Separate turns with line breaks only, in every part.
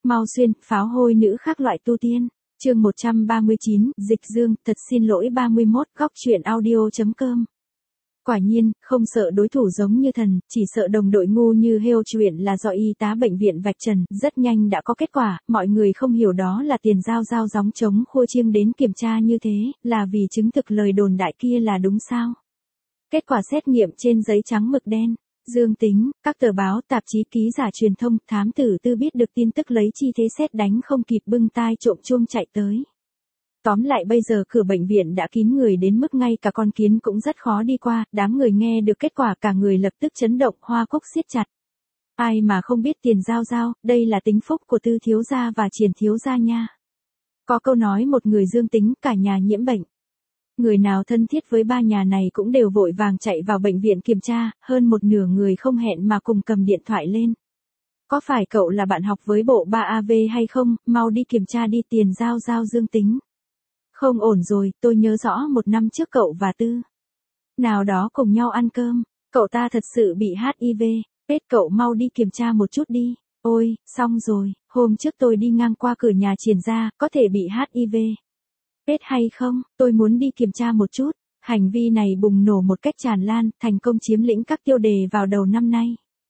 Mau xuyên, pháo hôi nữ khác loại tu tiên. Chương 139, Dịch Dương, thật xin lỗi 31, góc truyện audio.com. Quả nhiên, không sợ đối thủ giống như thần, chỉ sợ đồng đội ngu như heo. Chuyện là do y tá bệnh viện vạch trần, rất nhanh đã có kết quả, mọi người không hiểu đó là Tiền Giao gióng trống khua chiêng đến kiểm tra như thế, là vì chứng thực lời đồn đại kia là đúng sao. Kết quả xét nghiệm trên giấy trắng mực đen, dương tính, các tờ báo, tạp chí, ký giả truyền thông, thám tử tư biết được tin tức lấy chi thế sét đánh không kịp bưng tai trộm chuông chạy tới. Tóm lại bây giờ cửa bệnh viện đã kín người đến mức ngay cả con kiến cũng rất khó đi qua, đám người nghe được kết quả cả người lập tức chấn động, hoa cúc siết chặt. Ai mà không biết Tiền Giao, đây là tính phúc của Tư thiếu gia và Triển thiếu gia nha. Có câu nói một người dương tính, cả nhà nhiễm bệnh. Người nào thân thiết với ba nhà này cũng đều vội vàng chạy vào bệnh viện kiểm tra, hơn một nửa người không hẹn mà cùng cầm điện thoại lên. Có phải cậu là bạn học với bộ 3AV hay không, mau đi kiểm tra đi. Tiền Giao dương tính. Không ổn rồi, tôi nhớ rõ một năm trước cậu và Tư nào đó cùng nhau ăn cơm, cậu ta thật sự bị HIV, cậu mau đi kiểm tra một chút đi. Ôi, xong rồi, hôm trước tôi đi ngang qua cửa nhà Triển gia, có thể bị HIV. Hay không, tôi muốn đi kiểm tra một chút. Hành vi này bùng nổ một cách tràn lan, thành công chiếm lĩnh các tiêu đề vào đầu năm nay.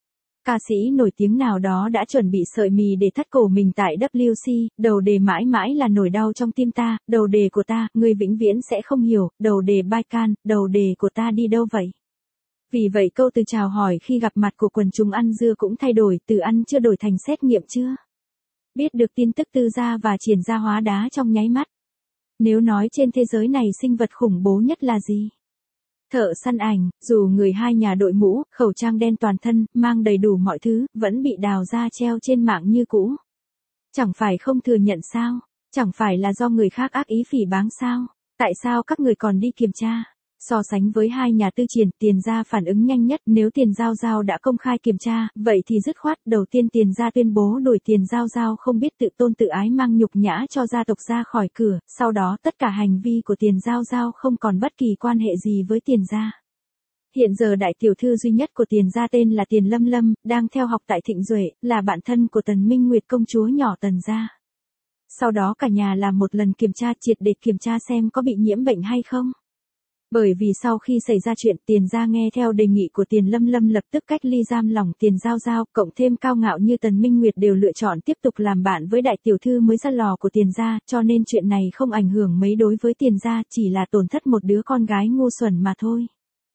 Ca sĩ nổi tiếng nào đó đã chuẩn bị sợi mì để thắt cổ mình tại WC, đầu đề mãi mãi là nỗi đau trong tim ta, đầu đề của ta, người vĩnh viễn sẽ không hiểu, đầu đề Baikan, đầu đề của ta đi đâu vậy? Vì vậy câu từ chào hỏi khi gặp mặt của quần chúng ăn dưa cũng thay đổi, từ ăn chưa đổi thành xét nghiệm chưa? Biết được tin tức Tư gia và Triển gia hóa đá trong nháy mắt. Nếu nói trên thế giới này sinh vật khủng bố nhất là gì? Thợ săn ảnh, dù người hai nhà đội mũ, khẩu trang đen toàn thân, mang đầy đủ mọi thứ, vẫn bị đào ra treo trên mạng như cũ. Chẳng phải không thừa nhận sao? Chẳng phải là do người khác ác ý phỉ báng sao? Tại sao các người còn đi kiểm tra? So sánh với hai nhà Tư Triển, Tiền gia phản ứng nhanh nhất, nếu Tiền Giao đã công khai kiểm tra, vậy thì dứt khoát, đầu tiên Tiền gia tuyên bố đuổi Tiền Giao không biết tự tôn tự ái mang nhục nhã cho gia tộc ra khỏi cửa, sau đó tất cả hành vi của Tiền Giao không còn bất kỳ quan hệ gì với Tiền gia. Hiện giờ đại tiểu thư duy nhất của Tiền gia tên là Tiền Lâm, đang theo học tại Thịnh Duệ, là bạn thân của Tần Minh Nguyệt công chúa nhỏ Tần gia. Sau đó cả nhà làm một lần kiểm tra triệt để kiểm tra xem có bị nhiễm bệnh hay không. Bởi vì sau khi xảy ra chuyện Tiền gia nghe theo đề nghị của Tiền Lâm lập tức cách ly giam lỏng Tiền Giao, cộng thêm cao ngạo như Tần Minh Nguyệt đều lựa chọn tiếp tục làm bạn với đại tiểu thư mới ra lò của Tiền gia, cho nên chuyện này không ảnh hưởng mấy đối với Tiền gia, chỉ là tổn thất một đứa con gái ngu xuẩn mà thôi.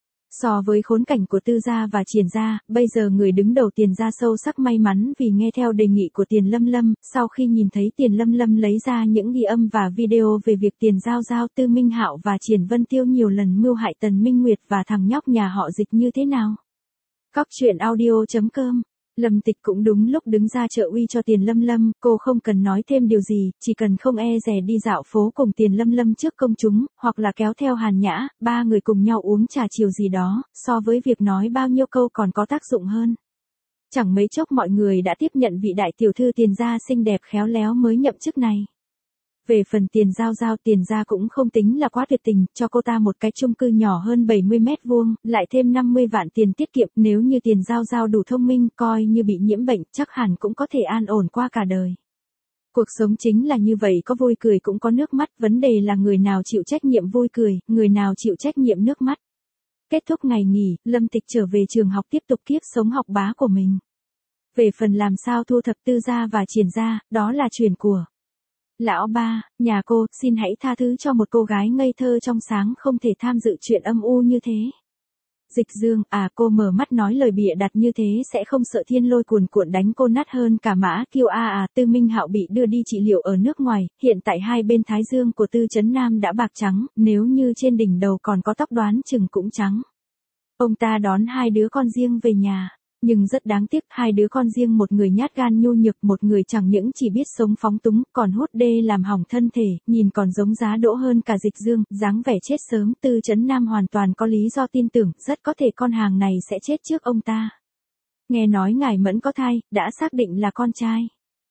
So với khốn cảnh của Tư gia và Triển gia, bây giờ người đứng đầu Tiền gia sâu sắc may mắn vì nghe theo đề nghị của Tiền Lâm, sau khi nhìn thấy Tiền Lâm lấy ra những ghi âm và video về việc Tiền Giao, Tư Minh Hạo và Triển Vân Tiêu nhiều lần mưu hại Tần Minh Nguyệt và thằng nhóc nhà họ Dịch như thế nào. Góc truyện audio.com. Lâm Tịch cũng đúng lúc đứng ra trợ uy cho Tiền Lâm, cô không cần nói thêm điều gì, chỉ cần không e dè đi dạo phố cùng Tiền Lâm trước công chúng, hoặc là kéo theo Hàn Nhã, ba người cùng nhau uống trà chiều gì đó, so với việc nói bao nhiêu câu còn có tác dụng hơn. Chẳng mấy chốc mọi người đã tiếp nhận vị đại tiểu thư Tiền gia xinh đẹp khéo léo mới nhậm chức này. Về phần Tiền Giao, Tiền gia cũng không tính là quá tuyệt tình, cho cô ta một cái chung cư nhỏ hơn 70 mét vuông, lại thêm 50 vạn tiền tiết kiệm, nếu như Tiền Giao đủ thông minh, coi như bị nhiễm bệnh, chắc hẳn cũng có thể an ổn qua cả đời. Cuộc sống chính là như vậy, có vui cười cũng có nước mắt, vấn đề là người nào chịu trách nhiệm vui cười, người nào chịu trách nhiệm nước mắt. Kết thúc ngày nghỉ, Lâm Tịch trở về trường học tiếp tục kiếp sống học bá của mình. Về phần làm sao thu thập Tư gia và Triển gia, đó là chuyện của lão ba, nhà cô, xin hãy tha thứ cho một cô gái ngây thơ trong sáng không thể tham dự chuyện âm u như thế. Dịch Dương, cô mở mắt nói lời bịa đặt như thế sẽ không sợ thiên lôi cuồn cuộn đánh cô nát hơn cả mã kiêu Tư Minh Hạo bị đưa đi trị liệu ở nước ngoài, hiện tại hai bên thái dương của Tư Trấn Nam đã bạc trắng, nếu như trên đỉnh đầu còn có tóc đoán chừng cũng trắng. Ông ta đón hai đứa con riêng về nhà. Nhưng rất đáng tiếc, hai đứa con riêng một người nhát gan nhu nhược, một người chẳng những chỉ biết sống phóng túng, còn hút đê làm hỏng thân thể, nhìn còn giống giá đỗ hơn cả Dịch Dương, dáng vẻ chết sớm. Tư Trấn Nam hoàn toàn có lý do tin tưởng, rất có thể con hàng này sẽ chết trước ông ta. Nghe nói ngài Mẫn có thai, đã xác định là con trai.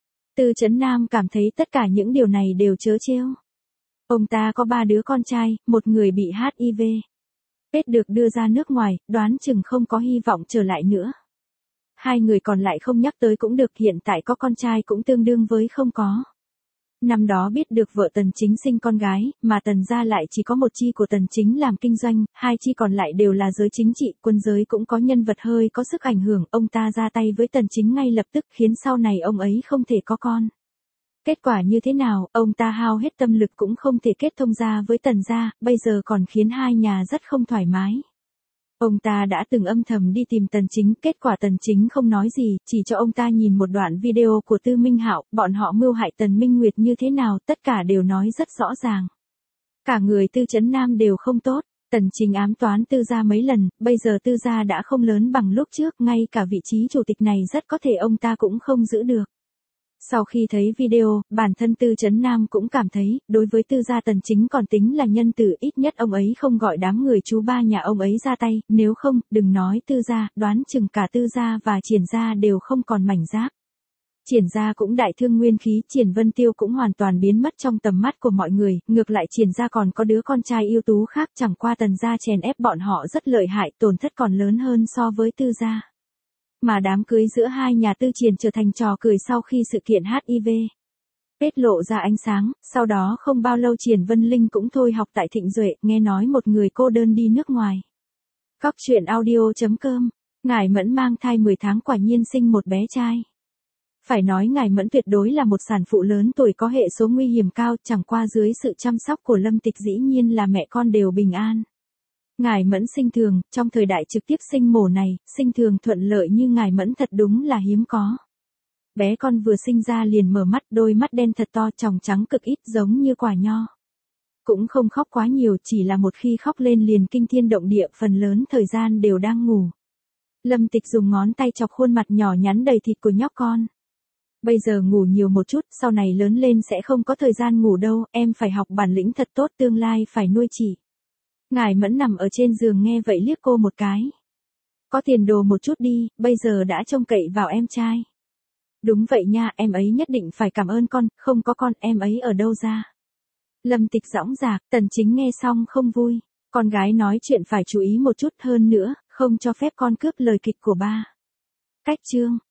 Tư Trấn Nam cảm thấy tất cả những điều này đều trớ trêu. Ông ta có 3 đứa con trai, một người bị HIV. Được đưa ra nước ngoài, đoán chừng không có hy vọng trở lại nữa. hai người còn lại không nhắc tới cũng được, hiện tại có con trai cũng tương đương với không có. Năm đó biết được vợ Tần Chính sinh con gái, mà Tần gia lại chỉ có một chi của Tần Chính làm kinh doanh, hai chi còn lại đều là giới chính trị, quân giới cũng có nhân vật hơi có sức ảnh hưởng, ông ta ra tay với Tần Chính ngay lập tức khiến sau này ông ấy không thể có con. Kết quả như thế nào, ông ta hao hết tâm lực cũng không thể kết thông gia với Tần gia, bây giờ còn khiến hai nhà rất không thoải mái. Ông ta đã từng âm thầm đi tìm Tần Chính, kết quả Tần Chính không nói gì, chỉ cho ông ta nhìn một đoạn video của Tư Minh Hạo, bọn họ mưu hại Tần Minh Nguyệt như thế nào, tất cả đều nói rất rõ ràng. Cả người Tư Chấn Nam đều không tốt, Tần Chính ám toán Tư gia mấy lần, bây giờ Tư gia đã không lớn bằng lúc trước, ngay cả vị trí chủ tịch này rất có thể ông ta cũng không giữ được. Sau khi thấy video, bản thân Tư Chấn Nam cũng cảm thấy, đối với Tư gia Tần Chính còn tính là nhân từ, ít nhất ông ấy không gọi đám người chú ba nhà ông ấy ra tay, nếu không, đừng nói Tư gia, đoán chừng cả Tư gia và Triển gia đều không còn mảnh giáp. Triển gia cũng đại thương nguyên khí, Triển Vân Tiêu cũng hoàn toàn biến mất trong tầm mắt của mọi người, ngược lại Triển gia còn có đứa con trai ưu tú khác, chẳng qua Tần gia chèn ép bọn họ rất lợi hại, tổn thất còn lớn hơn so với Tư gia. Mà đám cưới giữa hai nhà Tư Triển trở thành trò cười sau khi sự kiện HIV tiết lộ ra ánh sáng, sau đó không bao lâu Triển Vân Linh cũng thôi học tại Thịnh Duệ, nghe nói một người cô đơn đi nước ngoài. Góc truyện audio.com, Ngải Mẫn mang thai 10 tháng quả nhiên sinh một bé trai. Phải nói Ngải Mẫn tuyệt đối là một sản phụ lớn tuổi có hệ số nguy hiểm cao, chẳng qua dưới sự chăm sóc của Lâm Tịch dĩ nhiên là mẹ con đều bình an. Ngải Mẫn sinh thường, trong thời đại trực tiếp sinh mổ này, sinh thường thuận lợi như Ngải Mẫn thật đúng là hiếm có. Bé con vừa sinh ra liền mở mắt, đôi mắt đen thật to, tròng trắng cực ít giống như quả nho. Cũng không khóc quá nhiều, chỉ là một khi khóc lên liền kinh thiên động địa, phần lớn thời gian đều đang ngủ. Lâm Tịch dùng ngón tay chọc khuôn mặt nhỏ nhắn đầy thịt của nhóc con. Bây giờ ngủ nhiều một chút, sau này lớn lên sẽ không có thời gian ngủ đâu, em phải học bản lĩnh thật tốt, tương lai phải nuôi chị. Ngải Mẫn nằm ở trên giường nghe vậy liếc cô một cái. Có tiền đồ một chút đi, bây giờ đã trông cậy vào em trai. Đúng vậy nha, em ấy nhất định phải cảm ơn con, không có con, em ấy ở đâu ra. Lâm Tịch dõng dạc, Tần Chính nghe xong không vui. Con gái nói chuyện phải chú ý một chút hơn nữa, không cho phép con cướp lời kịch của ba. Cách chương.